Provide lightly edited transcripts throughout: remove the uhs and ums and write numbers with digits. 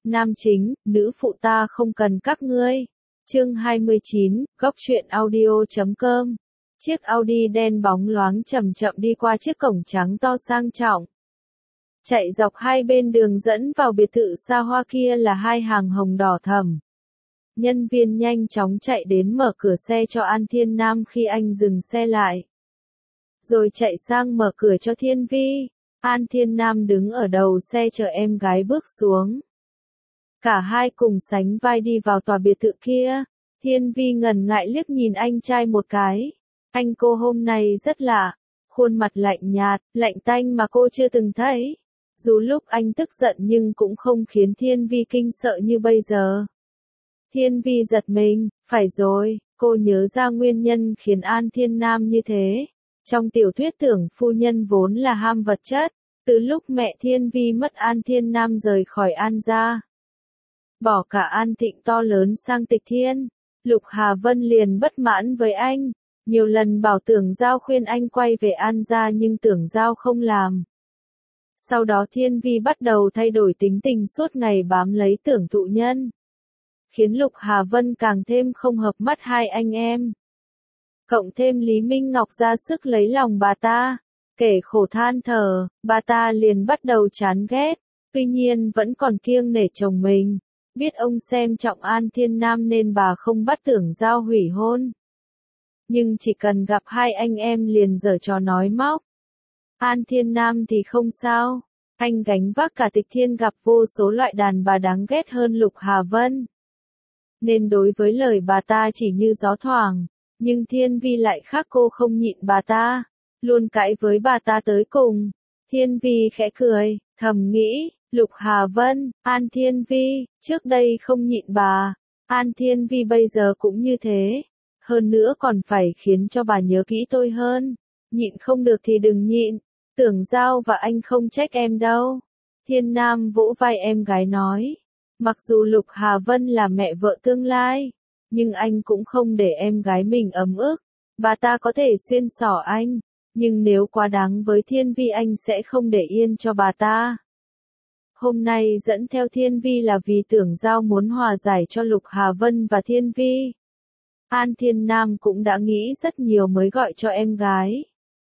Nam chính, nữ phụ ta không cần các ngươi. Chương 29, góc truyện audio.com. Chiếc Audi đen bóng loáng chậm chậm đi qua chiếc cổng trắng to sang trọng. Chạy dọc hai bên đường dẫn vào biệt thự xa hoa kia là hai hàng hồng đỏ thẫm. Nhân viên nhanh chóng chạy đến mở cửa xe cho An Thiên Nam khi anh dừng xe lại. Rồi chạy sang mở cửa cho Thiên Vi. An Thiên Nam đứng ở đầu xe chờ em gái bước xuống. Cả hai cùng sánh vai đi vào tòa biệt thự kia. Thiên Vi ngần ngại liếc nhìn anh trai một cái. Anh cô hôm nay rất lạ. Khuôn mặt lạnh nhạt, lạnh tanh mà cô chưa từng thấy. Dù lúc anh tức giận nhưng cũng không khiến Thiên Vi kinh sợ như bây giờ. Thiên Vi giật mình, phải rồi, cô nhớ ra nguyên nhân khiến An Thiên Nam như thế. Trong tiểu thuyết Tưởng phu nhân vốn là ham vật chất, từ lúc mẹ Thiên Vi mất An Thiên Nam rời khỏi An gia. Bỏ cả An Thịnh to lớn sang Tịch Thiên, Lục Hà Vân liền bất mãn với anh, nhiều lần bảo Tưởng Giao khuyên anh quay về An gia nhưng Tưởng Giao không làm. Sau đó Thiên Vi bắt đầu thay đổi tính tình suốt ngày bám lấy Tưởng Thụ Nhân, khiến Lục Hà Vân càng thêm không hợp mắt hai anh em. Cộng thêm Lý Minh Ngọc ra sức lấy lòng bà ta, kể khổ than thở, bà ta liền bắt đầu chán ghét, tuy nhiên vẫn còn kiêng nể chồng mình, biết ông xem trọng An Thiên Nam nên bà không bắt Tưởng Giao hủy hôn. Nhưng chỉ cần gặp hai anh em liền giở trò nói móc. An Thiên Nam thì không sao, anh gánh vác cả Tịch Thiên gặp vô số loại đàn bà đáng ghét hơn Lục Hà Vân. Nên đối với lời bà ta chỉ như gió thoảng, nhưng Thiên Vi lại khác, cô không nhịn bà ta, luôn cãi với bà ta tới cùng. Thiên Vi khẽ cười, thầm nghĩ, Lục Hà Vân, An Thiên Vi, trước đây không nhịn bà, An Thiên Vi bây giờ cũng như thế. Hơn nữa còn phải khiến cho bà nhớ kỹ tôi hơn. Nhịn không được thì đừng nhịn, Tưởng Giao và anh không trách em đâu. Thiên Nam vỗ vai em gái nói. Mặc dù Lục Hà Vân là mẹ vợ tương lai, nhưng anh cũng không để em gái mình ấm ức. Bà ta có thể xuyên xỏ anh, nhưng nếu quá đáng với Thiên Vi anh sẽ không để yên cho bà ta. Hôm nay dẫn theo Thiên Vi là vì Tưởng Giao muốn hòa giải cho Lục Hà Vân và Thiên Vi. An Thiên Nam cũng đã nghĩ rất nhiều mới gọi cho em gái.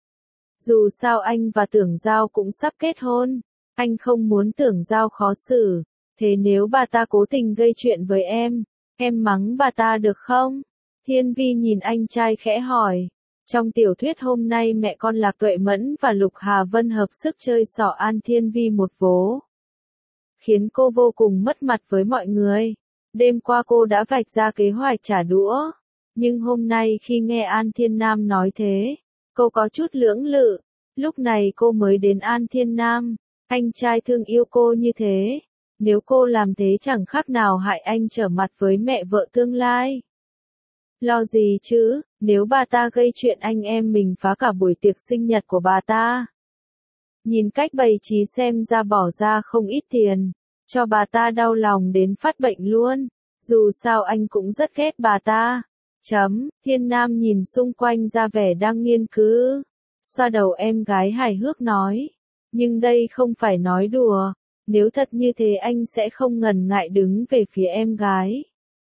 Dù sao anh và Tưởng Giao cũng sắp kết hôn, anh không muốn Tưởng Giao khó xử. Thế nếu bà ta cố tình gây chuyện với em mắng bà ta được không? Thiên Vi nhìn anh trai khẽ hỏi. Trong tiểu thuyết hôm nay mẹ con Lạc Tuệ Mẫn và Lục Hà Vân hợp sức chơi xỏ An Thiên Vi một vố, khiến cô vô cùng mất mặt với mọi người. Đêm qua cô đã vạch ra kế hoạch trả đũa, nhưng hôm nay khi nghe An Thiên Nam nói thế, cô có chút lưỡng lự. Lúc này cô mới đến An Thiên Nam, anh trai thương yêu cô như thế. Nếu cô làm thế chẳng khác nào hại anh trở mặt với mẹ vợ tương lai. Lo gì chứ, nếu bà ta gây chuyện anh em mình phá cả buổi tiệc sinh nhật của bà ta. Nhìn cách bày trí xem ra bỏ ra không ít tiền, cho bà ta đau lòng đến phát bệnh luôn. Dù sao anh cũng rất ghét bà ta. Thiên Nam nhìn xung quanh ra vẻ đang nghiên cứu. Xoa đầu em gái hài hước nói. Nhưng đây không phải nói đùa. Nếu thật như thế anh sẽ không ngần ngại đứng về phía em gái.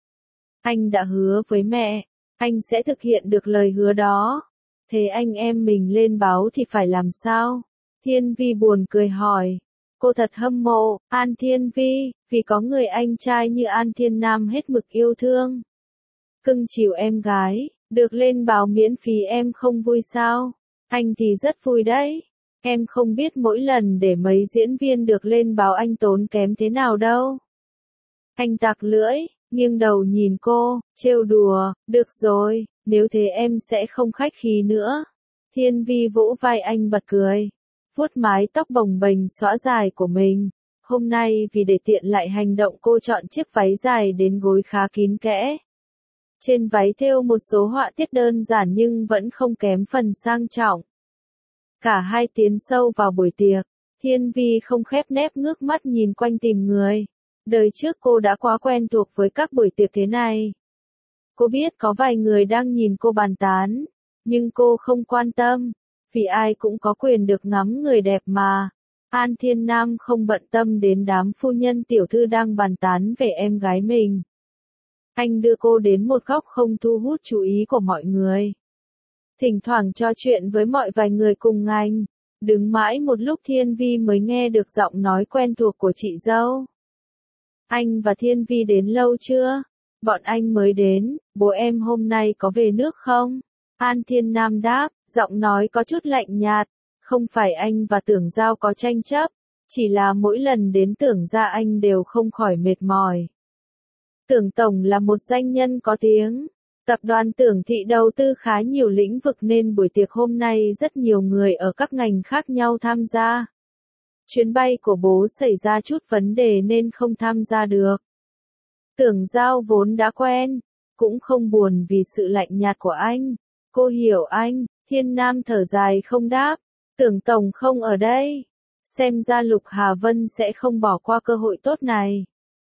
Anh đã hứa với mẹ, anh sẽ thực hiện được lời hứa đó. Thế anh em mình lên báo thì phải làm sao? Thiên Vi buồn cười hỏi. Cô thật hâm mộ, An Thiên Vi, vì có người anh trai như An Thiên Nam hết mực yêu thương. Cưng chiều em gái, được lên báo miễn phí em không vui sao? Anh thì rất vui đấy. Em không biết mỗi lần để mấy diễn viên được lên báo anh tốn kém thế nào đâu. Anh tặc lưỡi, nghiêng đầu nhìn cô, trêu đùa, được rồi, nếu thế em sẽ không khách khí nữa. Thiên Vi vỗ vai anh bật cười, vuốt mái tóc bồng bềnh xõa dài của mình. Hôm nay vì để tiện lại hành động cô chọn chiếc váy dài đến gối khá kín kẽ. Trên váy thêu một số họa tiết đơn giản nhưng vẫn không kém phần sang trọng. Cả hai tiến sâu vào buổi tiệc, Thiên Vi không khép nép ngước mắt nhìn quanh tìm người. Đời trước cô đã quá quen thuộc với các buổi tiệc thế này. Cô biết có vài người đang nhìn cô bàn tán, nhưng cô không quan tâm, vì ai cũng có quyền được ngắm người đẹp mà. An Thiên Nam không bận tâm đến đám phu nhân tiểu thư đang bàn tán về em gái mình. Anh đưa cô đến một góc không thu hút chú ý của mọi người. Thỉnh thoảng trò chuyện với vài người cùng ngành. Đứng mãi một lúc Thiên Vi mới nghe được giọng nói quen thuộc của chị dâu. Anh và Thiên Vi đến lâu chưa? Bọn anh mới đến, bố em hôm nay có về nước không? An Thiên Nam đáp, giọng nói có chút lạnh nhạt. Không phải anh và Tưởng Giao có tranh chấp, chỉ là mỗi lần đến Tưởng gia anh đều không khỏi mệt mỏi. Tưởng Tổng là một doanh nhân có tiếng. Tập đoàn Tưởng Thị đầu tư khá nhiều lĩnh vực nên buổi tiệc hôm nay rất nhiều người ở các ngành khác nhau tham gia. Chuyến bay của bố xảy ra chút vấn đề nên không tham gia được. Tưởng Giao vốn đã quen, cũng không buồn vì sự lạnh nhạt của anh. Cô hiểu anh. Thiên Nam thở dài không đáp. Tưởng Tổng không ở đây. Xem ra Lục Hà Vân sẽ không bỏ qua cơ hội tốt này.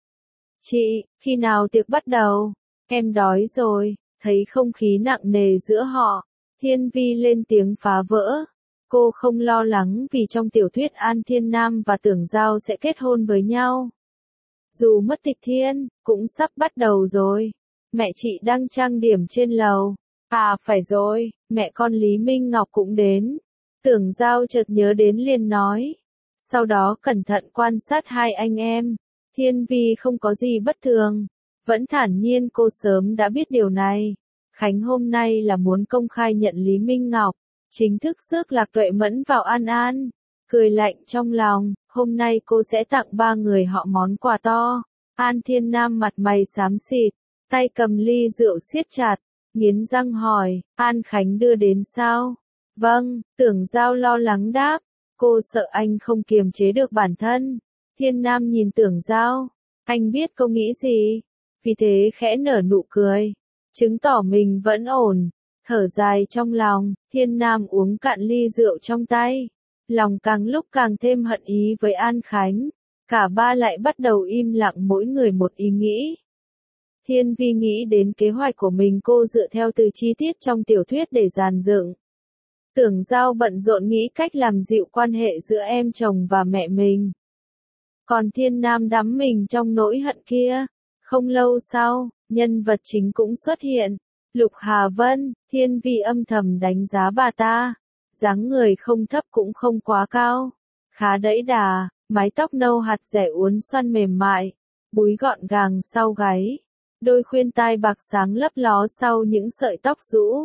Chị, khi nào tiệc bắt đầu? Em đói rồi. Thấy không khí nặng nề giữa họ, Thiên Vi lên tiếng phá vỡ. Cô không lo lắng vì trong tiểu thuyết An Thiên Nam và Tưởng Giao sẽ kết hôn với nhau. Dù mất tịch thiên, cũng sắp bắt đầu rồi. Mẹ chị đang trang điểm trên lầu. À phải rồi, mẹ con Lý Minh Ngọc cũng đến. Tưởng Giao chợt nhớ đến liền nói. Sau đó cẩn thận quan sát hai anh em. Thiên Vi không có gì bất thường. Vẫn thản nhiên cô sớm đã biết điều này. Khánh hôm nay là muốn công khai nhận Lý Minh Ngọc, chính thức rước Lạc Tuệ Mẫn vào An An. Cười lạnh trong lòng, hôm nay cô sẽ tặng 3 người họ món quà to. An Thiên Nam mặt mày xám xịt, tay cầm ly rượu siết chặt, nghiến răng hỏi, An Khánh đưa đến sao? Vâng, Tưởng Giao lo lắng đáp, cô sợ anh không kiềm chế được bản thân. Thiên Nam nhìn Tưởng Giao, anh biết cô nghĩ gì, vì thế khẽ nở nụ cười, chứng tỏ mình vẫn ổn. Thở dài trong lòng, Thiên Nam uống cạn ly rượu trong tay, lòng càng lúc càng thêm hận ý với An Khánh. Cả ba lại bắt đầu im lặng mỗi người một ý nghĩ. Thiên Vi nghĩ đến kế hoạch của mình, cô dựa theo từ chi tiết trong tiểu thuyết để dàn dựng. Tưởng Giao bận rộn nghĩ cách làm dịu quan hệ giữa em chồng và mẹ mình. Còn Thiên Nam đắm mình trong nỗi hận kia. Không lâu sau, nhân vật chính cũng xuất hiện. Lục Hà Vân. Thiên Vi âm thầm đánh giá bà ta. Dáng người không thấp cũng không quá cao. Khá đẫy đà, mái tóc nâu hạt rẻ uốn xoăn mềm mại. Búi gọn gàng sau gáy. Đôi khuyên tai bạc sáng lấp ló sau những sợi tóc rũ.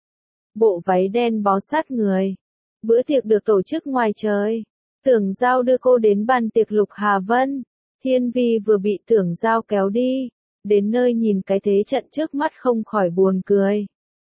Bộ váy đen bó sát người. Bữa tiệc được tổ chức ngoài trời. Tưởng Giao đưa cô đến bàn tiệc Lục Hà Vân. Thiên Vi vừa bị Tưởng Giao kéo đi. Đến nơi nhìn cái thế trận trước mắt không khỏi buồn cười.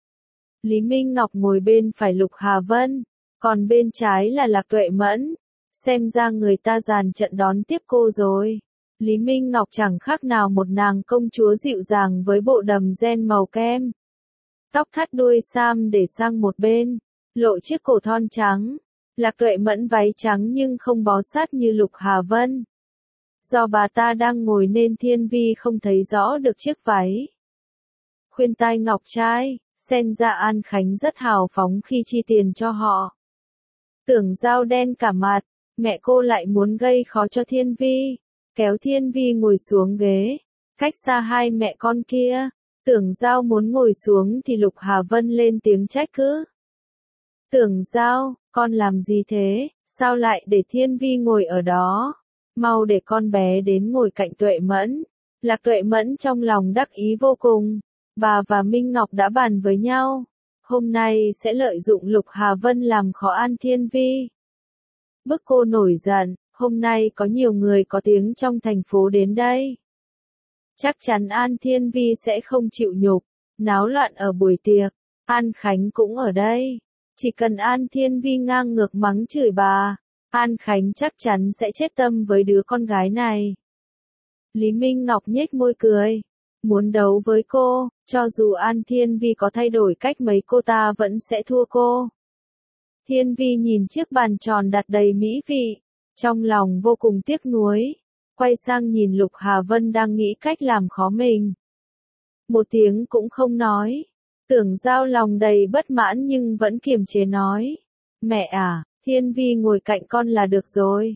Lý Minh Ngọc ngồi bên phải Lục Hà Vân. Còn bên trái là Lạc Tuệ Mẫn. Xem ra người ta dàn trận đón tiếp cô rồi. Lý Minh Ngọc chẳng khác nào một nàng công chúa dịu dàng với bộ đầm ren màu kem. Tóc thắt đuôi sam để sang một bên, lộ chiếc cổ thon trắng. Lạc Tuệ Mẫn váy trắng nhưng không bó sát như Lục Hà Vân. Do bà ta đang ngồi nên Thiên Vi không thấy rõ được chiếc váy. Khuyên tai ngọc trai, xem ra An Khánh rất hào phóng khi chi tiền cho họ. Tưởng Giao đen cả mặt, mẹ cô lại muốn gây khó cho Thiên Vi. Kéo Thiên Vi ngồi xuống ghế, cách xa hai mẹ con kia. Tưởng Giao muốn ngồi xuống thì Lục Hà Vân lên tiếng trách cứ. Tưởng Giao, con làm gì thế, sao lại để Thiên Vi ngồi ở đó? Mau để con bé đến ngồi cạnh Tuệ Mẫn. Lạc Tuệ Mẫn trong lòng đắc ý vô cùng. Bà và Minh Ngọc đã bàn với nhau. Hôm nay sẽ lợi dụng Lục Hà Vân làm khó An Thiên Vi. Bức cô nổi giận, hôm nay có nhiều người có tiếng trong thành phố đến đây. Chắc chắn An Thiên Vi sẽ không chịu nhục, náo loạn ở buổi tiệc. An Khánh cũng ở đây. Chỉ cần An Thiên Vi ngang ngược mắng chửi bà, An Khánh chắc chắn sẽ chết tâm với đứa con gái này. Lý Minh Ngọc nhếch môi cười. Muốn đấu với cô, cho dù An Thiên Vi có thay đổi cách mấy cô ta vẫn sẽ thua cô. Thiên Vi nhìn chiếc bàn tròn đặt đầy mỹ vị, trong lòng vô cùng tiếc nuối. Quay sang nhìn Lục Hà Vân đang nghĩ cách làm khó mình. Một tiếng cũng không nói. Tưởng Giao lòng đầy bất mãn nhưng vẫn kiềm chế nói. Mẹ à, Thiên Vi ngồi cạnh con là được rồi.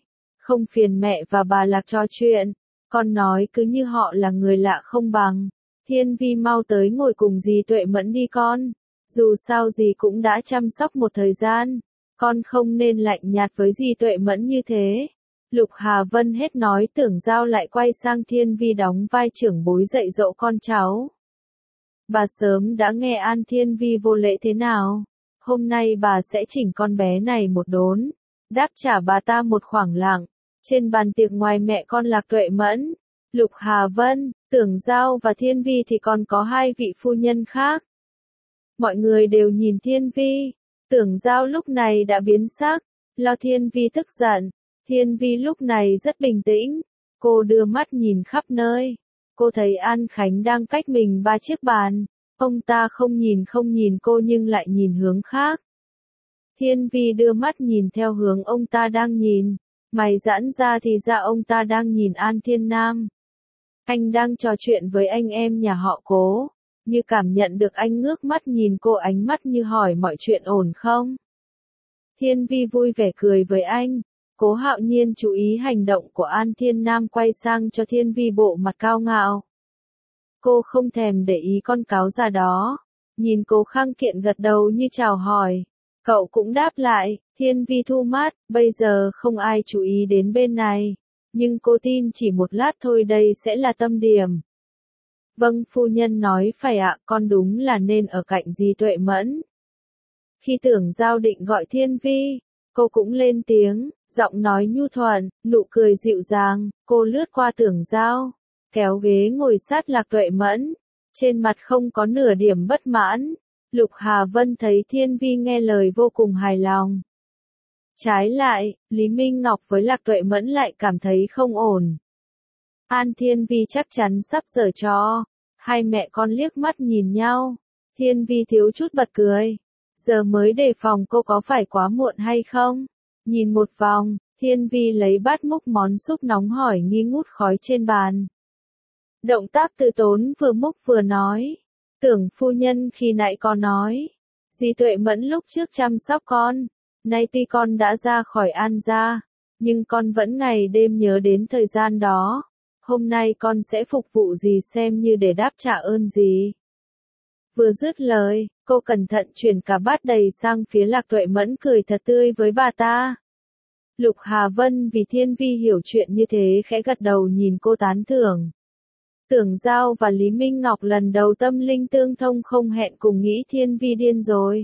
không phiền mẹ và bà Lạc trò chuyện, con nói cứ như họ là người lạ không bằng. Thiên Vi mau tới ngồi cùng dì Tuệ Mẫn đi con, dù sao dì cũng đã chăm sóc một thời gian, con không nên lạnh nhạt với dì Tuệ Mẫn như thế. Lục Hà Vân hết nói Tưởng Giao lại quay sang Thiên Vi đóng vai trưởng bối dạy dỗ con cháu. Bà sớm đã nghe An Thiên Vi vô lễ thế nào, hôm nay bà sẽ chỉnh con bé này một đốn, đáp trả bà ta một khoảng lặng. Trên bàn tiệc ngoài mẹ con Lạc Tuệ Mẫn, Lục Hà Vân, Tưởng Giao và Thiên Vi thì còn có hai vị phu nhân khác. Mọi người đều nhìn Thiên Vi, Tưởng Giao lúc này đã biến sắc, lo Thiên Vi tức giận. Thiên Vi lúc này rất bình tĩnh, cô đưa mắt nhìn khắp nơi. Cô thấy An Khánh đang cách mình 3 chiếc bàn, ông ta không nhìn cô nhưng lại nhìn hướng khác. Thiên Vi đưa mắt nhìn theo hướng ông ta đang nhìn, mày giãn ra thì ra ông ta đang nhìn An Thiên Nam. Anh đang trò chuyện với anh em nhà họ Cố, như cảm nhận được anh ngước mắt nhìn cô, ánh mắt như hỏi mọi chuyện ổn không. Thiên Vi vui vẻ cười với anh. Cố Hạo Nhiên chú ý hành động của An Thiên Nam, quay sang cho Thiên Vi bộ mặt cao ngạo. Cô không thèm để ý con cáo già đó, nhìn Cố Khang Kiện gật đầu như chào hỏi. Cậu cũng đáp lại. Thiên Vi thu mắt, bây giờ không ai chú ý đến bên này, nhưng cô tin chỉ một lát thôi đây sẽ là tâm điểm. Vâng, phu nhân nói phải ạ, con đúng là nên ở cạnh dì Tuệ Mẫn. Khi Tưởng Giao định gọi Thiên Vi, cô cũng lên tiếng, giọng nói nhu thuận, nụ cười dịu dàng. Cô lướt qua Tưởng Giao, kéo ghế ngồi sát Lạc Tuệ Mẫn, trên mặt không có nửa điểm bất mãn. Lục Hà Vân thấy Thiên Vi nghe lời vô cùng hài lòng. Trái lại, Lý Minh Ngọc với Lạc Tuệ Mẫn lại cảm thấy không ổn. An Thiên Vi chắc chắn sắp giở trò. Hai mẹ con liếc mắt nhìn nhau. Thiên Vi thiếu chút bật cười. Giờ mới đề phòng cô có phải quá muộn hay không? Nhìn một vòng, Thiên Vi lấy bát múc món súp nóng hỏi nghi ngút khói trên bàn. Động tác từ tốn vừa múc vừa nói. Tưởng phu nhân khi nãy có nói, dì Tuệ Mẫn lúc trước chăm sóc con, nay tuy con đã ra khỏi An gia, nhưng con vẫn ngày đêm nhớ đến thời gian đó. Hôm nay con sẽ phục vụ dì xem như để đáp trả ơn dì. Vừa dứt lời, cô cẩn thận chuyển cả bát đầy sang phía Lạc Tuệ Mẫn, cười thật tươi với bà ta. Lục Hà Vân vì Thiên Vi hiểu chuyện như thế khẽ gật đầu nhìn cô tán thưởng. Tưởng Giao và Lý Minh Ngọc lần đầu tâm linh tương thông, không hẹn cùng nghĩ Thiên Vi điên rồi.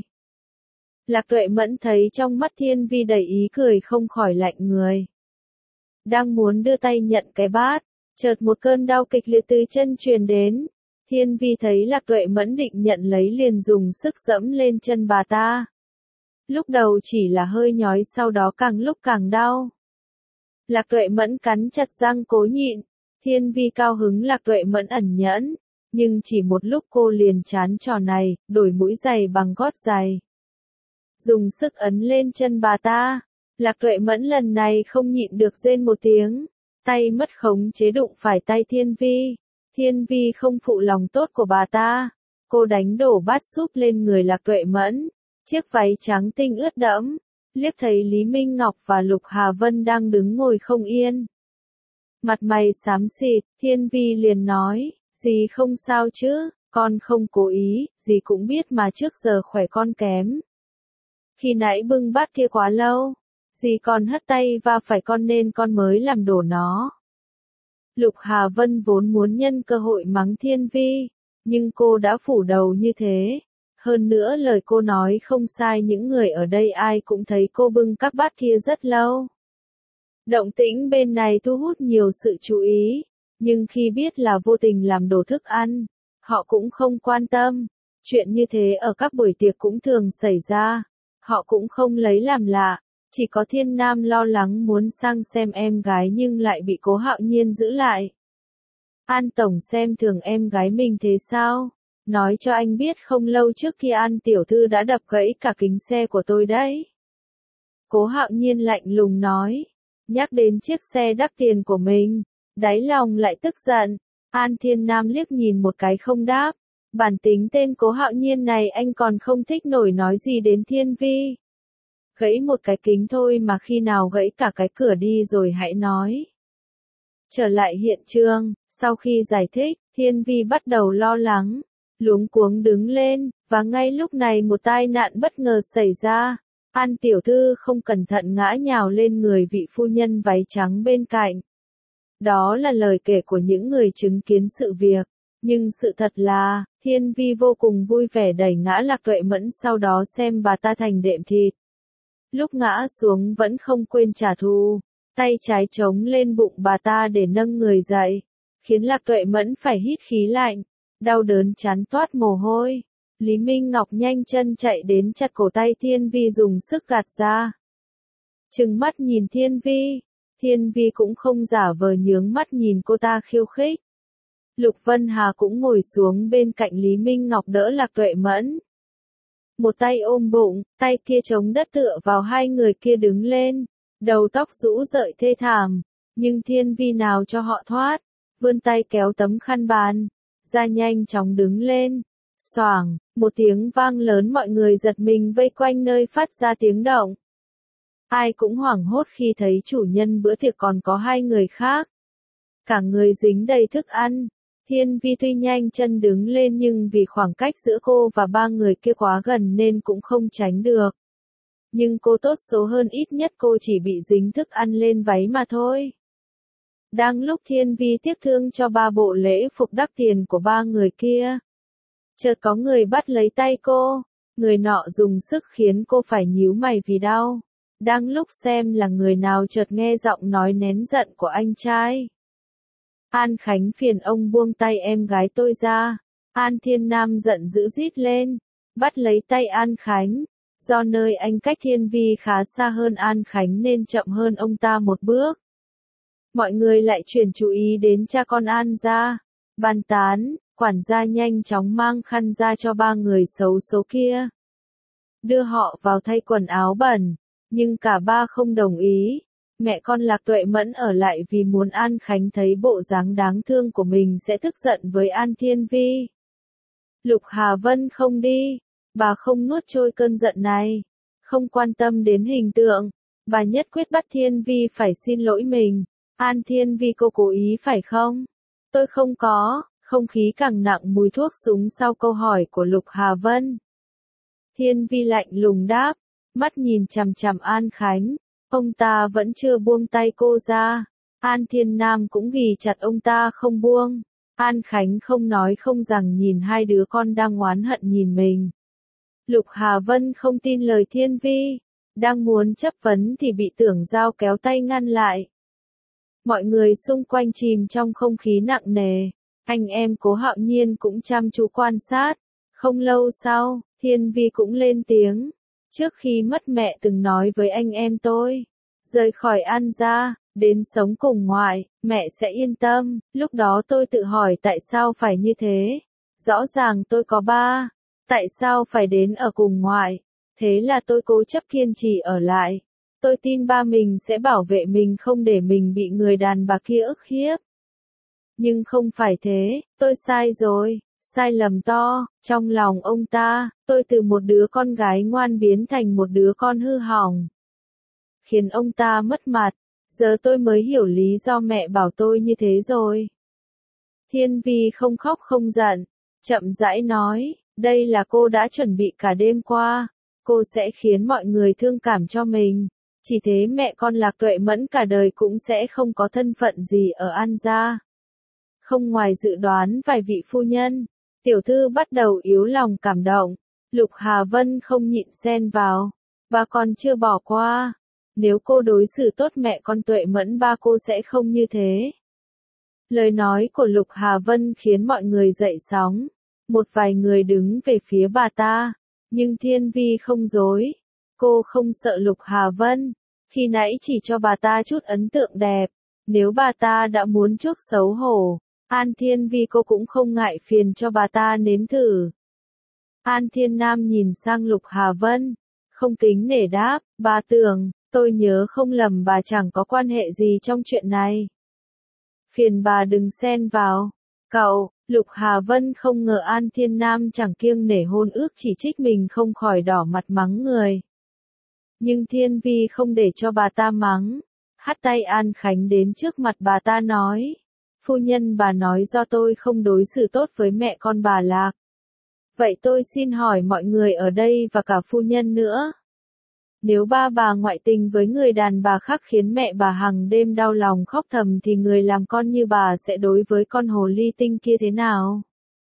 Lạc Tuệ Mẫn thấy trong mắt Thiên Vi đầy ý cười không khỏi lạnh người. Đang muốn đưa tay nhận cái bát, chợt một cơn đau kịch liệt từ chân truyền đến. Thiên Vi thấy Lạc Tuệ Mẫn định nhận lấy liền dùng sức giẫm lên chân bà ta. Lúc đầu chỉ là hơi nhói, sau đó càng lúc càng đau. Lạc Tuệ Mẫn cắn chặt răng cố nhịn. Thiên Vi cao hứng, Lạc Tuệ Mẫn ẩn nhẫn, nhưng chỉ một lúc cô liền chán trò này, đổi mũi giày bằng gót giày. Dùng sức ấn lên chân bà ta. Lạc Tuệ Mẫn lần này không nhịn được rên một tiếng, tay mất khống chế đụng phải tay Thiên Vi. Thiên Vi không phụ lòng tốt của bà ta, cô đánh đổ bát súp lên người Lạc Tuệ Mẫn, chiếc váy trắng tinh ướt đẫm. Liếc thấy Lý Minh Ngọc và Lục Hà Vân đang đứng ngồi không yên, mặt mày xám xịt, Thiên Vi liền nói, dì không sao chứ, con không cố ý, dì cũng biết mà trước giờ khỏe con kém. Khi nãy bưng bát kia quá lâu, dì còn hất tay va phải con nên con mới làm đổ nó. Lục Hà Vân vốn muốn nhân cơ hội mắng Thiên Vi, nhưng cô đã phủ đầu như thế. Hơn nữa lời cô nói không sai, những người ở đây ai cũng thấy cô bưng các bát kia rất lâu. Động tĩnh bên này thu hút nhiều sự chú ý, nhưng khi biết là vô tình làm đổ thức ăn, họ cũng không quan tâm. Chuyện như thế ở các buổi tiệc cũng thường xảy ra, họ cũng không lấy làm lạ. Chỉ có Thiên Nam lo lắng muốn sang xem em gái nhưng lại bị Cố Hạo Nhiên giữ lại. An tổng xem thường em gái mình thế sao? Nói cho anh biết không lâu trước khi An tiểu thư đã đập gãy cả kính xe của tôi đấy. Cố Hạo Nhiên lạnh lùng nói. Nhắc đến chiếc xe đắt tiền của mình, đáy lòng lại tức giận. An Thiên Nam liếc nhìn một cái không đáp. Bản tính tên Cố Hạo Nhiên này anh còn không thích nổi nói gì đến Thiên Vi. Gãy một cái kính thôi mà khi nào gãy cả cái cửa đi rồi hãy nói. Trở lại hiện trường, sau khi giải thích, Thiên Vi bắt đầu lo lắng, luống cuống đứng lên, và ngay lúc này một tai nạn bất ngờ xảy ra. An tiểu thư không cẩn thận ngã nhào lên người vị phu nhân váy trắng bên cạnh. Đó là lời kể của những người chứng kiến sự việc. Nhưng sự thật là, Thiên Vi vô cùng vui vẻ đẩy ngã Lạc Tuệ Mẫn sau đó xem bà ta thành đệm thịt. Lúc ngã xuống vẫn không quên trả thù, tay trái chống lên bụng bà ta để nâng người dậy, khiến Lạc Tuệ Mẫn phải hít khí lạnh, đau đớn chán toát mồ hôi. Lý Minh Ngọc nhanh chân chạy đến chặt cổ tay Thiên Vi dùng sức gạt ra. Trừng mắt nhìn Thiên Vi cũng không giả vờ nhướng mắt nhìn cô ta khiêu khích. Lục Vân Hà cũng ngồi xuống bên cạnh Lý Minh Ngọc đỡ Lạc Tuệ Mẫn. Một tay ôm bụng, tay kia chống đất tựa vào hai người kia đứng lên, đầu tóc rũ rượi thê thảm, nhưng Thiên Vi nào cho họ thoát, vươn tay kéo tấm khăn bàn, ra nhanh chóng đứng lên. Xoảng, một tiếng vang lớn mọi người giật mình vây quanh nơi phát ra tiếng động. Ai cũng hoảng hốt khi thấy chủ nhân bữa tiệc còn có hai người khác. Cả người dính đầy thức ăn. Thiên Vi tuy nhanh chân đứng lên nhưng vì khoảng cách giữa cô và ba người kia quá gần nên cũng không tránh được. Nhưng cô tốt số hơn, ít nhất cô chỉ bị dính thức ăn lên váy mà thôi. Đang lúc Thiên Vi tiếc thương cho ba bộ lễ phục đắt tiền của ba người kia, chợt có người bắt lấy tay cô, người nọ dùng sức khiến cô phải nhíu mày vì đau. Đang lúc xem là người nào chợt nghe giọng nói nén giận của anh trai. An Khánh, phiền ông buông tay em gái tôi ra. An Thiên Nam giận dữ rít lên, bắt lấy tay An Khánh. Do nơi anh cách Thiên Vi khá xa hơn An Khánh nên chậm hơn ông ta một bước. Mọi người lại chuyển chú ý đến cha con An gia. Bàn tán, quản gia nhanh chóng mang khăn ra cho ba người xấu số kia, đưa họ vào thay quần áo bẩn, nhưng cả ba không đồng ý. Mẹ con Lạc Tuệ Mẫn ở lại vì muốn An Khánh thấy bộ dáng đáng thương của mình sẽ tức giận với An Thiên Vi. Lục Hà Vân không đi, bà không nuốt trôi cơn giận này, không quan tâm đến hình tượng, bà nhất quyết bắt Thiên Vi phải xin lỗi mình. An Thiên Vi, cô cố ý phải không? Tôi không có. Không khí càng nặng mùi thuốc súng sau câu hỏi của Lục Hà Vân. Thiên Vi lạnh lùng đáp, mắt nhìn chằm chằm An Khánh. Ông ta vẫn chưa buông tay cô ra. An Thiên Nam cũng ghì chặt ông ta không buông. An Khánh không nói không rằng nhìn hai đứa con đang oán hận nhìn mình. Lục Hà Vân không tin lời Thiên Vi, đang muốn chất vấn thì bị Tưởng Giao kéo tay ngăn lại. Mọi người xung quanh chìm trong không khí nặng nề. Anh em Cố Hạo Nhiên cũng chăm chú quan sát. Không lâu sau, Thiên Vi cũng lên tiếng. Trước khi mất mẹ từng nói với anh em tôi, rời khỏi An gia, đến sống cùng ngoại, mẹ sẽ yên tâm. Lúc đó tôi tự hỏi tại sao phải như thế. Rõ ràng tôi có ba, tại sao phải đến ở cùng ngoại. Thế là tôi cố chấp kiên trì ở lại. Tôi tin ba mình sẽ bảo vệ mình không để mình bị người đàn bà kia ức hiếp. Nhưng không phải thế, tôi sai rồi, sai lầm to. Trong lòng ông ta, tôi từ một đứa con gái ngoan biến thành một đứa con hư hỏng, khiến ông ta mất mặt. Giờ tôi mới hiểu lý do mẹ bảo tôi như thế rồi. Thiên Vi không khóc không giận, chậm rãi nói, đây là cô đã chuẩn bị cả đêm qua. Cô sẽ khiến mọi người thương cảm cho mình. Chỉ thế mẹ con Lạc Tuệ Mẫn cả đời cũng sẽ không có thân phận gì ở An gia. Không ngoài dự đoán vài vị phu nhân, tiểu thư bắt đầu yếu lòng cảm động. Lục Hà Vân không nhịn xen vào. Bà còn chưa bỏ qua. Nếu cô đối xử tốt mẹ con Tuệ Mẫn, ba cô sẽ không như thế. Lời nói của Lục Hà Vân khiến mọi người dậy sóng. Một vài người đứng về phía bà ta. Nhưng Thiên Vi không dối. Cô không sợ Lục Hà Vân. Khi nãy chỉ cho bà ta chút ấn tượng đẹp. Nếu bà ta đã muốn chuốc xấu hổ, An Thiên Vi cô cũng không ngại phiền cho bà ta nếm thử. An Thiên Nam nhìn sang Lục Hà Vân, không kính nể đáp, bà Tưởng, tôi nhớ không lầm bà chẳng có quan hệ gì trong chuyện này. Phiền bà đừng xen vào. Cậu, Lục Hà Vân không ngờ An Thiên Nam chẳng kiêng nể hôn ước chỉ trích mình không khỏi đỏ mặt mắng người. Nhưng Thiên Vi không để cho bà ta mắng. Hắt tay An Khánh đến trước mặt bà ta nói. Phu nhân bà nói do tôi không đối xử tốt với mẹ con bà Lạc. Vậy tôi xin hỏi mọi người ở đây và cả phu nhân nữa. Nếu ba bà ngoại tình với người đàn bà khác khiến mẹ bà hàng đêm đau lòng khóc thầm thì người làm con như bà sẽ đối với con hồ ly tinh kia thế nào?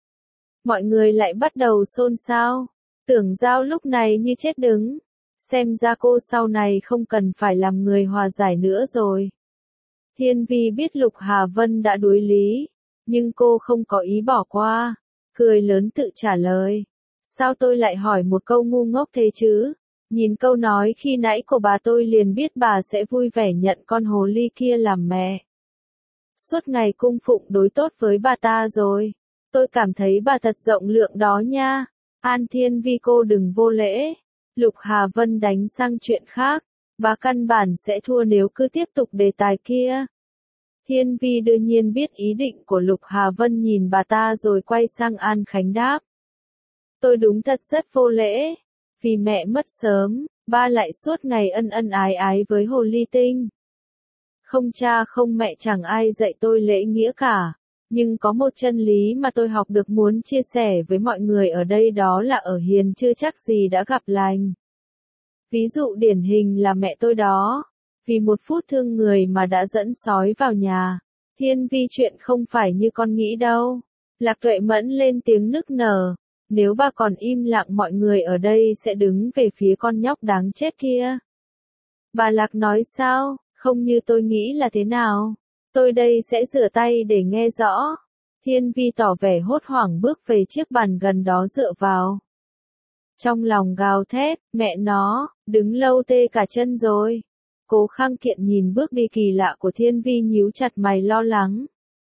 Mọi người lại bắt đầu xôn xao. Tưởng Giao lúc này như chết đứng. Xem ra cô sau này không cần phải làm người hòa giải nữa rồi. Thiên Vi biết Lục Hà Vân đã đối lý, nhưng cô không có ý bỏ qua. Cười lớn tự trả lời. Sao tôi lại hỏi một câu ngu ngốc thế chứ? Nhìn câu nói khi nãy của bà tôi liền biết bà sẽ vui vẻ nhận con hồ ly kia làm mẹ. Suốt ngày cung phụng đối tốt với bà ta rồi. Tôi cảm thấy bà thật rộng lượng đó nha. An Thiên Vi cô đừng vô lễ. Lục Hà Vân đánh sang chuyện khác. Bà căn bản sẽ thua nếu cứ tiếp tục đề tài kia. Thiên Vi đương nhiên biết ý định của Lục Hà Vân nhìn bà ta rồi quay sang An Khánh đáp. Tôi đúng thật rất vô lễ. Vì mẹ mất sớm, ba lại suốt ngày ân ân ái ái với hồ ly tinh. Không cha không mẹ chẳng ai dạy tôi lễ nghĩa cả. Nhưng có một chân lý mà tôi học được muốn chia sẻ với mọi người ở đây đó là ở hiền chưa chắc gì đã gặp lành. Ví dụ điển hình là mẹ tôi đó. Vì một phút thương người mà đã dẫn sói vào nhà. Thiên Vi chuyện không phải như con nghĩ đâu. Lạc Tuệ Mẫn lên tiếng nức nở. Nếu bà còn im lặng mọi người ở đây sẽ đứng về phía con nhóc đáng chết kia. Bà Lạc nói sao, không như tôi nghĩ là thế nào. Tôi đây sẽ rửa tay để nghe rõ. Thiên Vi tỏ vẻ hốt hoảng bước về chiếc bàn gần đó dựa vào. Trong lòng gào thét, mẹ nó, đứng lâu tê cả chân rồi. Cố Khang Kiện nhìn bước đi kỳ lạ của Thiên Vi nhíu chặt mày lo lắng.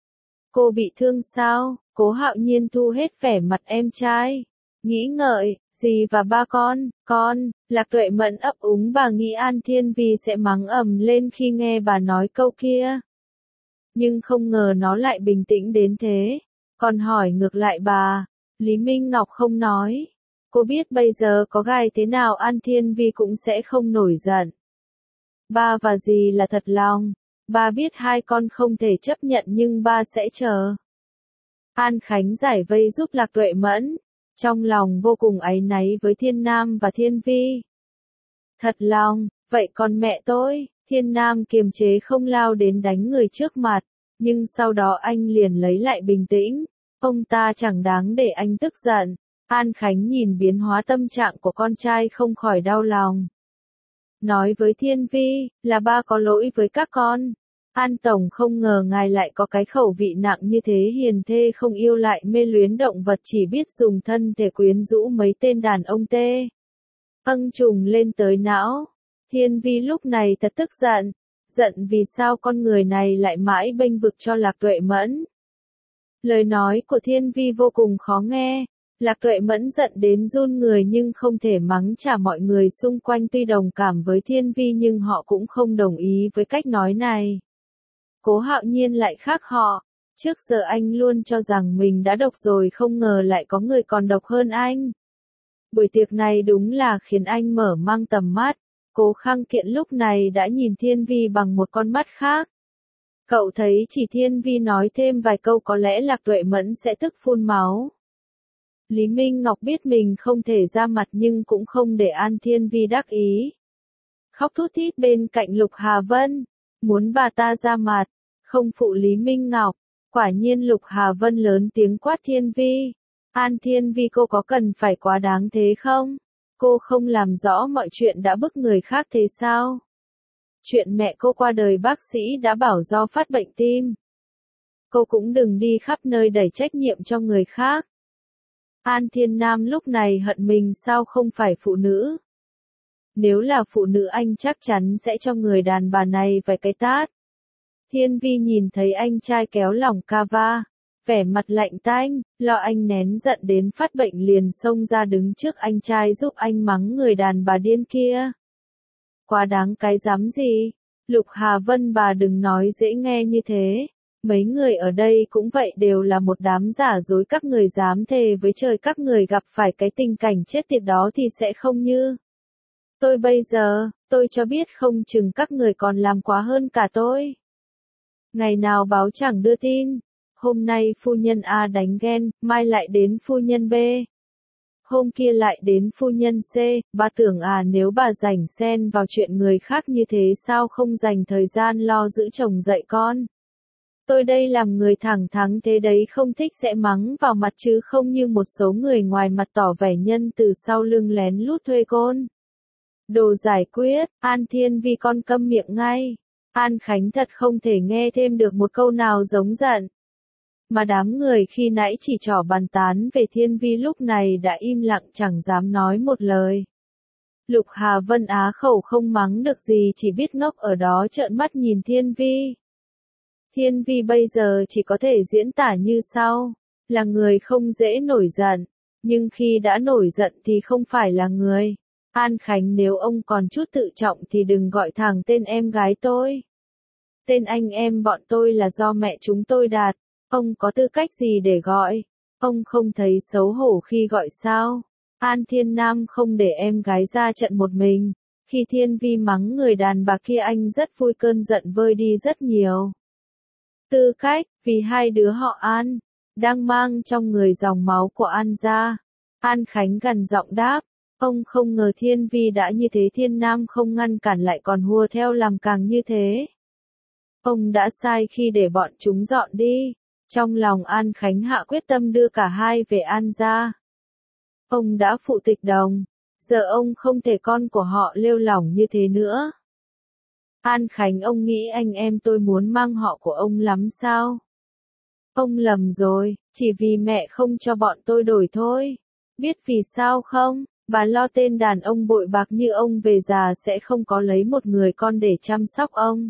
Cô bị thương sao? Cố Hạo Nhiên thu hết vẻ mặt em trai. Nghĩ ngợi, dì và ba con, Lạc Tuệ Mẫn ấp úng bà nghĩ An Thiên Vi sẽ mắng ầm lên khi nghe bà nói câu kia. Nhưng không ngờ nó lại bình tĩnh đến thế. Còn hỏi ngược lại bà, Lý Minh Ngọc không nói. Cô biết bây giờ có gai thế nào An Thiên Vi cũng sẽ không nổi giận. Ba và dì là thật lòng. Ba biết hai con không thể chấp nhận nhưng ba sẽ chờ. An Khánh giải vây giúp Lạc Tuệ Mẫn. Trong lòng vô cùng áy náy với Thiên Nam và Thiên Vi. Thật lòng, vậy còn mẹ tôi, Thiên Nam kiềm chế không lao đến đánh người trước mặt. Nhưng sau đó anh liền lấy lại bình tĩnh. Ông ta chẳng đáng để anh tức giận. An Khánh nhìn biến hóa tâm trạng của con trai không khỏi đau lòng. Nói với Thiên Vi, là ba có lỗi với các con. An Tổng không ngờ ngài lại có cái khẩu vị nặng như thế hiền thê không yêu lại mê luyến động vật chỉ biết dùng thân thể quyến rũ mấy tên đàn ông tê. Trùng lên tới não. Thiên Vi lúc này thật tức giận. Giận vì sao con người này lại mãi bênh vực cho Lạc Tuệ Mẫn. Lời nói của Thiên Vi vô cùng khó nghe. Lạc Tuệ Mẫn giận đến run người nhưng không thể mắng trả mọi người xung quanh tuy đồng cảm với Thiên Vi nhưng họ cũng không đồng ý với cách nói này. Cố Hạo Nhiên lại khác họ. Trước giờ anh luôn cho rằng mình đã độc rồi không ngờ lại có người còn độc hơn anh. Buổi tiệc này đúng là khiến anh mở mang tầm mắt. Cố Khang Kiện lúc này đã nhìn Thiên Vi bằng một con mắt khác. Cậu thấy chỉ Thiên Vi nói thêm vài câu có lẽ Lạc Tuệ Mẫn sẽ tức phun máu. Lý Minh Ngọc biết mình không thể ra mặt nhưng cũng không để An Thiên Vi đắc ý. Khóc thút thít bên cạnh Lục Hà Vân. Muốn bà ta ra mặt. Không phụ Lý Minh Ngọc. Quả nhiên Lục Hà Vân lớn tiếng quát Thiên Vi. An Thiên Vi cô có cần phải quá đáng thế không? Cô không làm rõ mọi chuyện đã bức người khác thế sao? Chuyện mẹ cô qua đời bác sĩ đã bảo do phát bệnh tim. Cô cũng đừng đi khắp nơi đẩy trách nhiệm cho người khác. An Thiên Nam lúc này hận mình sao không phải phụ nữ. Nếu là phụ nữ anh chắc chắn sẽ cho người đàn bà này vài cái tát. Thiên Vi nhìn thấy anh trai kéo lòng Kava, vẻ mặt lạnh tanh, lo anh nén giận đến phát bệnh liền xông ra đứng trước anh trai giúp anh mắng người đàn bà điên kia. Quá đáng cái dám gì? Lục Hà Vân bà đừng nói dễ nghe như thế. Mấy người ở đây cũng vậy đều là một đám giả dối các người dám thề với trời các người gặp phải cái tình cảnh chết tiệt đó thì sẽ không như. Tôi bây giờ, tôi cho biết không chừng các người còn làm quá hơn cả tôi. Ngày nào báo chẳng đưa tin, hôm nay phu nhân A đánh ghen, mai lại đến phu nhân B. Hôm kia lại đến phu nhân C, bà tưởng nếu bà rảnh xen vào chuyện người khác như thế sao không dành thời gian lo giữ chồng dạy con. Tôi đây làm người thẳng thắn thế đấy không thích sẽ mắng vào mặt chứ không như một số người ngoài mặt tỏ vẻ nhân từ sau lưng lén lút thuê côn. Đồ giải quyết, An Thiên Vi con câm miệng ngay. An Khánh thật không thể nghe thêm được một câu nào giống giận. Mà đám người khi nãy chỉ trỏ bàn tán về Thiên Vi lúc này đã im lặng chẳng dám nói một lời. Lục Hà Vân á khẩu không mắng được gì chỉ biết ngốc ở đó trợn mắt nhìn Thiên Vi. Thiên Vi bây giờ chỉ có thể diễn tả như sau, là người không dễ nổi giận, nhưng khi đã nổi giận thì không phải là người. An Khánh nếu ông còn chút tự trọng thì đừng gọi thẳng tên em gái tôi. Tên anh em bọn tôi là do mẹ chúng tôi đặt, ông có tư cách gì để gọi? Ông không thấy xấu hổ khi gọi sao? An Thiên Nam không để em gái ra trận một mình. Khi Thiên Vi mắng người đàn bà kia anh rất vui cơn giận vơi đi rất nhiều. Tư cách, vì hai đứa họ An, đang mang trong người dòng máu của An gia. An Khánh gằn giọng đáp, ông không ngờ Thiên Vi đã như thế. Thiên Nam không ngăn cản lại còn hùa theo làm càng như thế. Ông đã sai khi để bọn chúng dọn đi. Trong lòng An Khánh hạ quyết tâm đưa cả hai về An gia. Ông đã phụ tịch đồng, giờ ông không thể con của họ lêu lỏng như thế nữa. An Khánh ông nghĩ anh em tôi muốn mang họ của ông lắm sao? Ông lầm rồi, chỉ vì mẹ không cho bọn tôi đổi thôi. Biết vì sao không? Bà lo tên đàn ông bội bạc như ông về già sẽ không có lấy một người con để chăm sóc ông.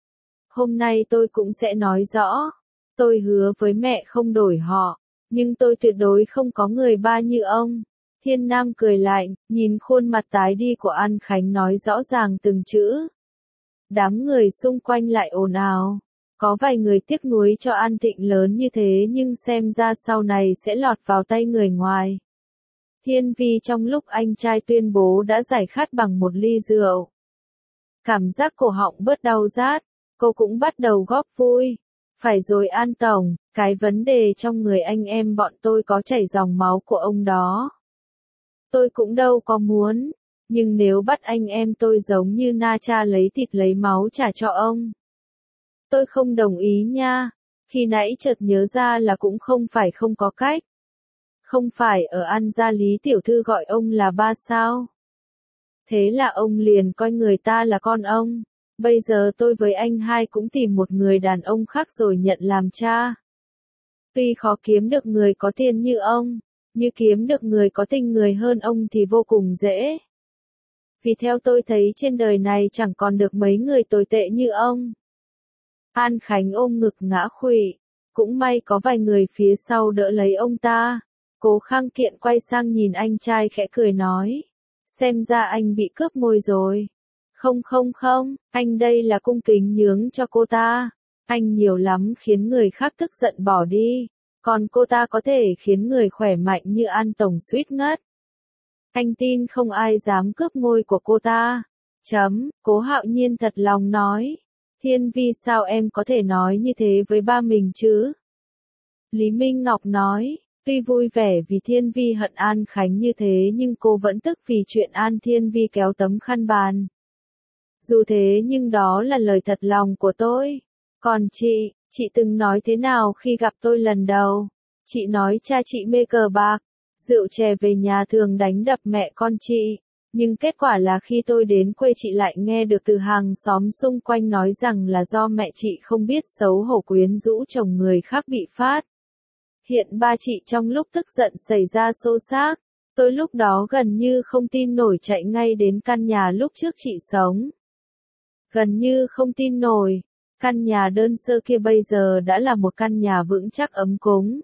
Hôm nay tôi cũng sẽ nói rõ. Tôi hứa với mẹ không đổi họ, nhưng tôi tuyệt đối không có người ba như ông. Thiên Nam cười lạnh, nhìn khuôn mặt tái đi của An Khánh nói rõ ràng từng chữ. Đám người xung quanh lại ồn ào. Có vài người tiếc nuối cho An Thịnh lớn như thế nhưng xem ra sau này sẽ lọt vào tay người ngoài. Thiên Vi trong lúc anh trai tuyên bố đã giải khát bằng một ly rượu. Cảm giác cổ họng bớt đau rát, cô cũng bắt đầu góp vui. Phải rồi An Tổng, cái vấn đề trong người anh em bọn tôi có chảy dòng máu của ông đó. Tôi cũng đâu có muốn, nhưng nếu bắt anh em tôi giống như Na Cha lấy thịt lấy máu trả cho ông. Tôi không đồng ý nha, khi nãy chợt nhớ ra là cũng không phải không có cách. Không phải ở An gia Lý tiểu thư gọi ông là ba sao? Thế là ông liền coi người ta là con ông. Bây giờ tôi với anh hai cũng tìm một người đàn ông khác rồi nhận làm cha. Tuy khó kiếm được người có tiền như ông, như kiếm được người có tình người hơn ông thì vô cùng dễ. Vì theo tôi thấy trên đời này chẳng còn được mấy người tồi tệ như ông. An Khánh ôm ngực ngã khuỵu, cũng may có vài người phía sau đỡ lấy ông ta. Cố Khang Kiện quay sang nhìn anh trai khẽ cười nói, xem ra anh bị cướp môi rồi. Không, anh đây là cung kính nhướng cho cô ta. Anh nhiều lắm khiến người khác tức giận bỏ đi, còn cô ta có thể khiến người khỏe mạnh như An Tổng suýt ngất. Anh tin không ai dám cướp ngôi của cô ta. Cố Hạo Nhiên thật lòng nói. Thiên Vi sao em có thể nói như thế với ba mình chứ? Lý Minh Ngọc nói, tuy vui vẻ vì Thiên Vi hận An Khánh như thế nhưng cô vẫn tức vì chuyện An Thiên Vi kéo tấm khăn bàn. Dù thế nhưng đó là lời thật lòng của tôi. Còn chị từng nói thế nào khi gặp tôi lần đầu? Chị nói cha chị mê cờ bạc, rượu chè về nhà thường đánh đập mẹ con chị. Nhưng kết quả là khi tôi đến quê chị lại nghe được từ hàng xóm xung quanh nói rằng là do mẹ chị không biết xấu hổ quyến rũ chồng người khác bị phát. Hiện ba chị trong lúc tức giận xảy ra xô xát. Tôi lúc đó gần như không tin nổi chạy ngay đến căn nhà lúc trước chị sống. Gần như không tin nổi, căn nhà đơn sơ kia bây giờ đã là một căn nhà vững chắc ấm cúng.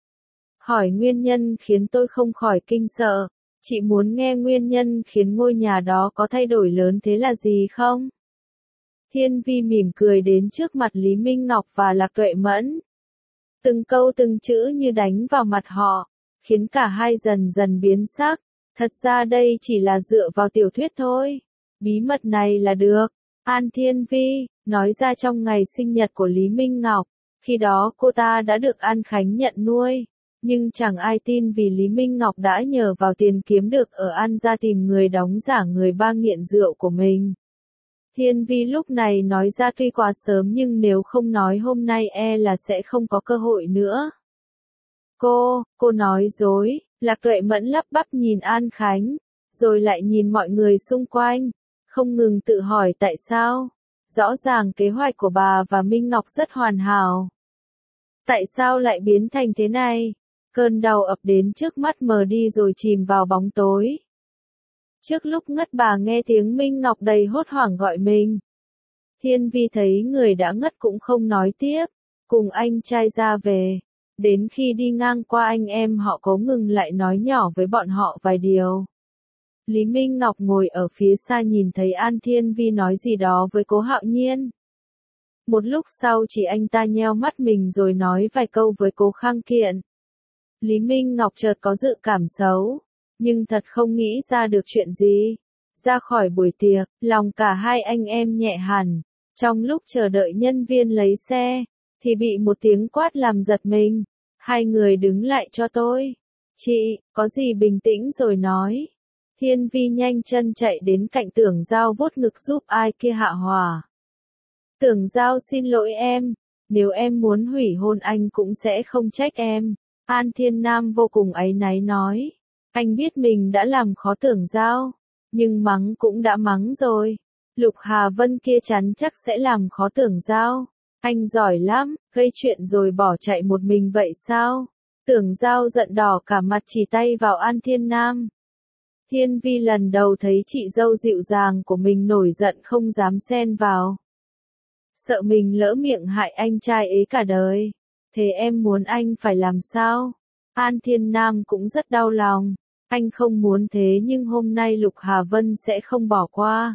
Hỏi nguyên nhân khiến tôi không khỏi kinh sợ, chị muốn nghe nguyên nhân khiến ngôi nhà đó có thay đổi lớn thế là gì không? Thiên Vi mỉm cười đến trước mặt Lý Minh Ngọc và Lạc Tuệ Mẫn. Từng câu từng chữ như đánh vào mặt họ, khiến cả hai dần dần biến sắc. Thật ra đây chỉ là dựa vào tiểu thuyết thôi. Bí mật này là được. An Thiên Vi nói ra trong ngày sinh nhật của Lý Minh Ngọc. Khi đó cô ta đã được An Khánh nhận nuôi. Nhưng chẳng ai tin vì Lý Minh Ngọc đã nhờ vào tiền kiếm được ở An gia tìm người đóng giả người ba nghiện rượu của mình. Thiên Vi lúc này nói ra tuy quá sớm nhưng nếu không nói hôm nay e là sẽ không có cơ hội nữa. Cô nói dối, Lạc Tuệ Mẫn lắp bắp nhìn An Khánh, rồi lại nhìn mọi người xung quanh, không ngừng tự hỏi tại sao. Rõ ràng kế hoạch của bà và Minh Ngọc rất hoàn hảo. Tại sao lại biến thành thế này? Cơn đau ập đến trước mắt mờ đi rồi chìm vào bóng tối. Trước lúc ngất bà nghe tiếng Minh Ngọc đầy hốt hoảng gọi mình. Thiên Vi thấy người đã ngất cũng không nói tiếp, cùng anh trai ra về. Đến khi đi ngang qua anh em họ cố ngừng lại nói nhỏ với bọn họ vài điều. Lý Minh Ngọc ngồi ở phía xa nhìn thấy An Thiên Vi nói gì đó với Cố Hạo Nhiên. Một lúc sau chỉ anh ta nheo mắt mình rồi nói vài câu với Cố Khang Kiện. Lý Minh Ngọc chợt có dự cảm xấu, nhưng thật không nghĩ ra được chuyện gì. Ra khỏi buổi tiệc, lòng cả hai anh em nhẹ hẳn. Trong lúc chờ đợi nhân viên lấy xe, thì bị một tiếng quát làm giật mình. Hai người đứng lại cho tôi. Chị, có gì bình tĩnh rồi nói. Thiên Vi nhanh chân chạy đến cạnh Tưởng Giao vuốt ngực giúp ai kia hạ hỏa. Tưởng Giao xin lỗi em, nếu em muốn hủy hôn anh cũng sẽ không trách em. An Thiên Nam vô cùng áy náy nói. Anh biết mình đã làm khó Tưởng Giao, nhưng mắng cũng đã mắng rồi. Lục Hà Vân kia chắn chắc sẽ làm khó Tưởng Giao. Anh giỏi lắm, gây chuyện rồi bỏ chạy một mình vậy sao? Tưởng Giao giận đỏ cả mặt chỉ tay vào An Thiên Nam. Thiên Vi lần đầu thấy chị dâu dịu dàng của mình nổi giận không dám xen vào. Sợ mình lỡ miệng hại anh trai ấy cả đời. Thế em muốn anh phải làm sao? An Thiên Nam cũng rất đau lòng. Anh không muốn thế nhưng hôm nay Lục Hà Vân sẽ không bỏ qua.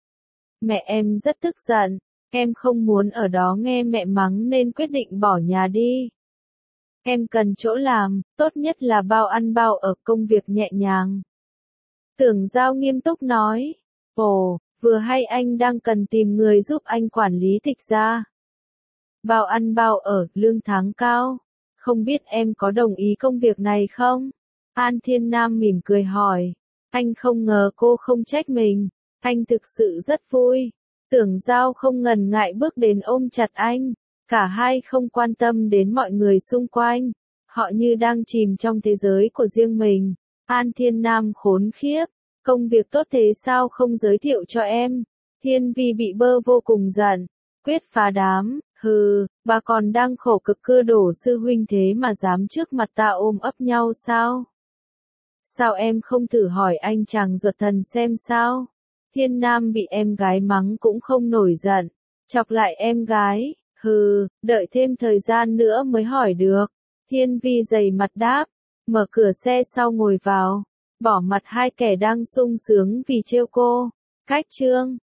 Mẹ em rất tức giận. Em không muốn ở đó nghe mẹ mắng nên quyết định bỏ nhà đi. Em cần chỗ làm, tốt nhất là bao ăn bao ở, công việc nhẹ nhàng. Tưởng Giao nghiêm túc nói. Ồ, vừa hay anh đang cần tìm người giúp anh quản lý Tịch gia. Bao ăn bao ở, lương tháng cao. Không biết em có đồng ý công việc này không? An Thiên Nam mỉm cười hỏi. Anh không ngờ cô không trách mình. Anh thực sự rất vui. Tưởng Giao không ngần ngại bước đến ôm chặt anh. Cả hai không quan tâm đến mọi người xung quanh. Họ như đang chìm trong thế giới của riêng mình. An Thiên Nam khốn khiếp. Công việc tốt thế sao không giới thiệu cho em? Thiên Vi bị bơ vô cùng giận. Quyết phá đám. Hừ, bà còn đang khổ cực cưa đổ sư huynh thế mà dám trước mặt ta ôm ấp nhau sao? Sao em không thử hỏi anh chàng ruột thần xem sao? Thiên Nam bị em gái mắng cũng không nổi giận. Chọc lại em gái, hừ, đợi thêm thời gian nữa mới hỏi được. Thiên Vi dày mặt đáp, mở cửa xe sau ngồi vào, bỏ mặt hai kẻ đang sung sướng vì trêu cô. Cách chương